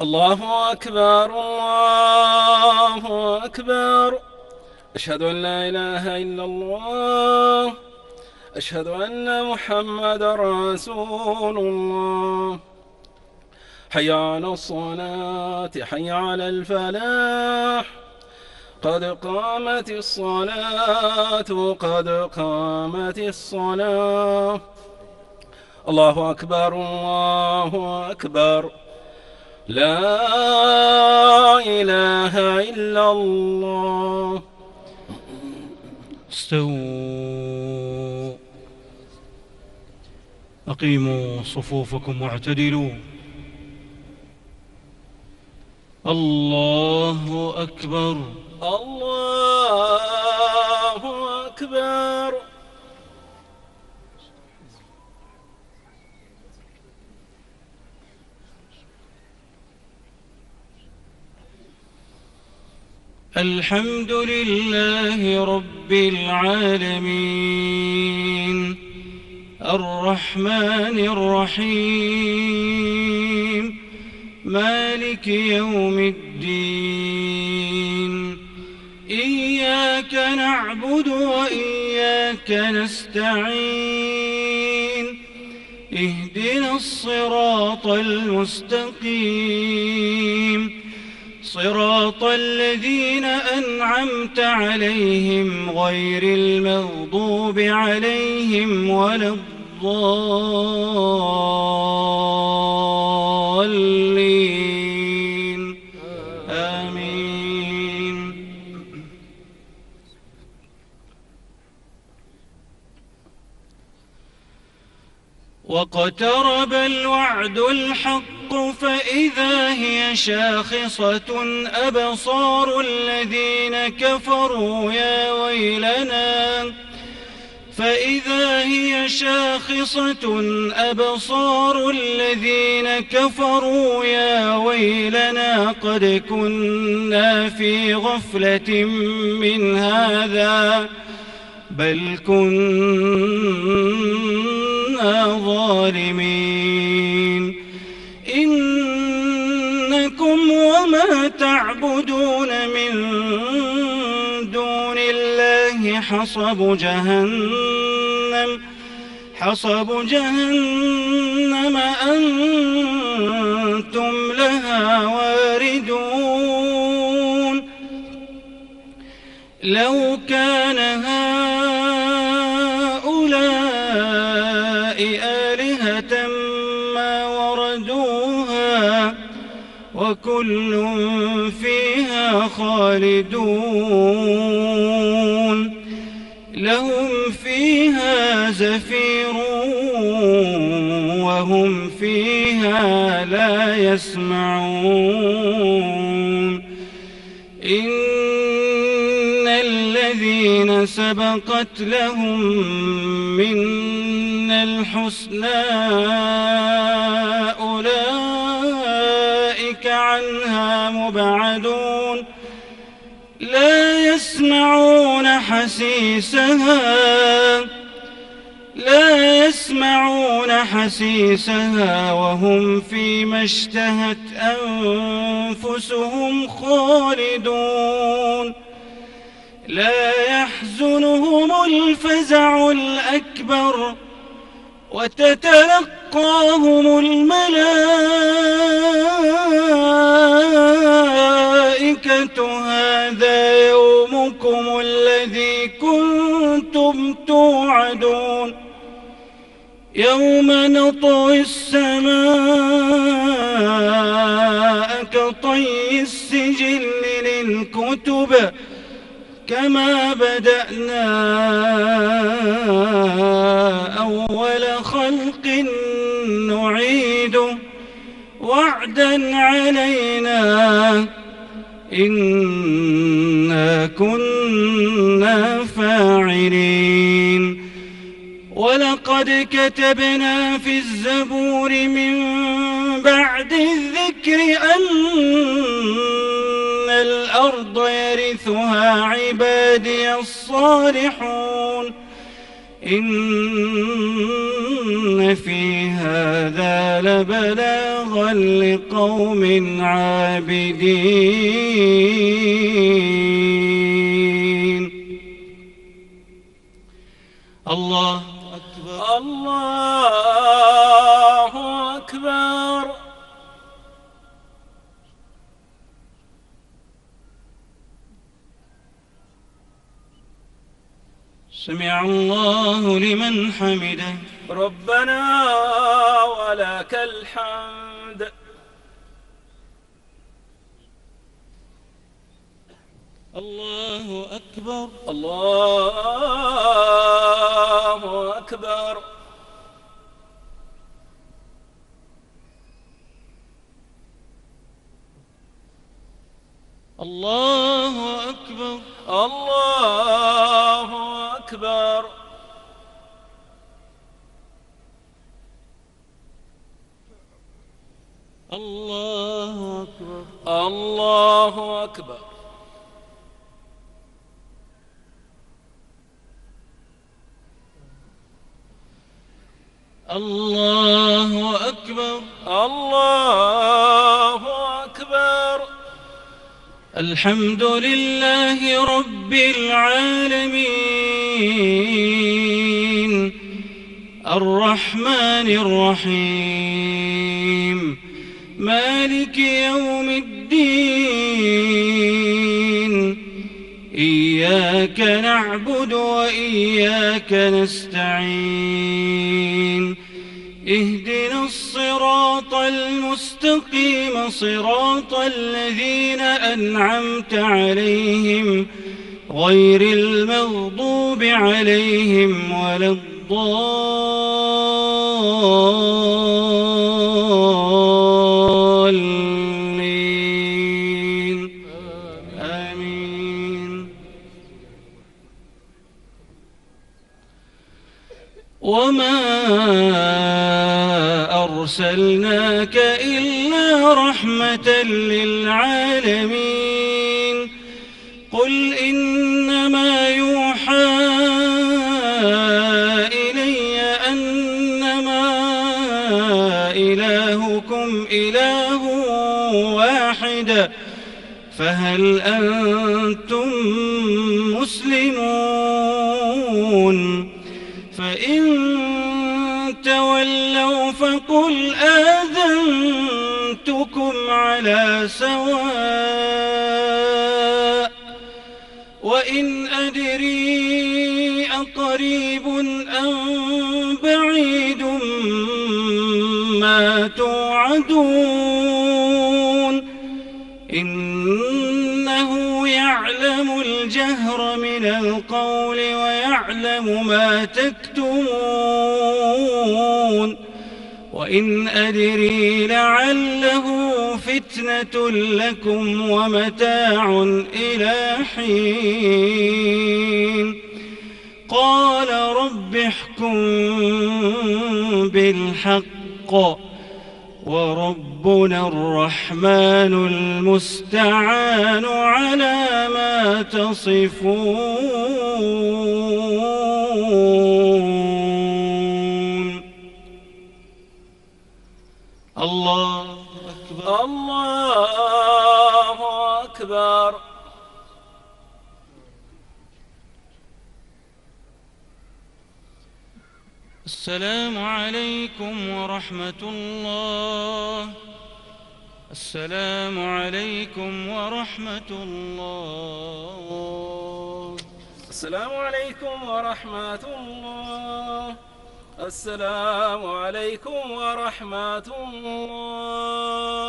الله أكبر الله أكبر. أشهد أن لا إله إلا الله. أشهد أن محمدا رسول الله. حي على الصلاة حي على الفلاح. قد قامت الصلاة قد قامت الصلاة. الله أكبر الله أكبر. لا إله إلا الله. استووا، أقيموا صفوفكم واعتدلوا. الله أكبر الله أكبر. الحمد لله رب العالمين، الرحمن الرحيم، مالك يوم الدين. إياك نعبد وإياك نستعين. اهدنا الصراط المستقيم، صراط الذين أنعمت عليهم غير المغضوب عليهم ولا الضالين. آمين. واقترب الوعد الحق فإذا هي شاخصة أبصار الذين كفروا يا ويلنا. فإذا هي شاخصة أبصار الذين كفروا يا ويلنا قد كنا في غفلة من هذا بل كنا ظالمين. إنكم وما تعبدون من دون الله حصب جهنم أنتم لها واردون. لو كان هؤلاء آلهة ما وردوها وكل فيها خالدون. لهم فيها زفير وهم فيها لا يسمعون. إن الذين سبقت لهم منا الحسنى أولئك عنها مبعدون. لا يسمعون حسيسها وهم فيما اشتهت أنفسهم خالدون. لا يحزنهم الفزع الأكبر وتتلقاهم الملائكة هذا يومكم الذي كنتم توعدون. يوم نطوي السماء كطي السجل للكتب كما بدأنا أول خلق نعيده وعدا علينا إنا كنا فاعلين. ولقد كتبنا في الزبور من بعد الذكر أن الأرض يرثها عبادي الصالحون. إن في هذا لبلاغا لقوم عابدين. الله أكبر. الله أكبر. سمع الله لمن حمده. ربنا ولك الحمد. الله أكبر. الله أكبر. الله أكبر. الله أكبر. الله أكبر. الله أكبر. الله أكبر. الله أكبر. الحمد لله رب العالمين الرحمن الرحيم مالك يوم الدين إياك نعبد وإياك نستعين اهدنا الصراط المستقيم صراط الذين أنعمت عليهم غير المغضوب عليهم ولا الضالين آمين. وما أرسلناك إلا رحمة للعالمين. قل إنما يوحى إلي أنما إلهكم إله واحد فهل أنتم مسلمون؟ فإن تولوا فقل آذنتكم على سواء وإن أدري أقريب أم بعيد ما توعدون إنه يعلم الجهر من القول ويعلم ما تكتمون وإن أدري لعله فتنة لكم ومتاع إلى حين. قال رب احكم بالحق وربنا الرحمن المستعان على ما تصفون. الله أكبر. الله أكبر. السلام عليكم ورحمة الله. السلام عليكم ورحمة الله. السلام عليكم ورحمة الله. السلام عليكم ورحمة الله.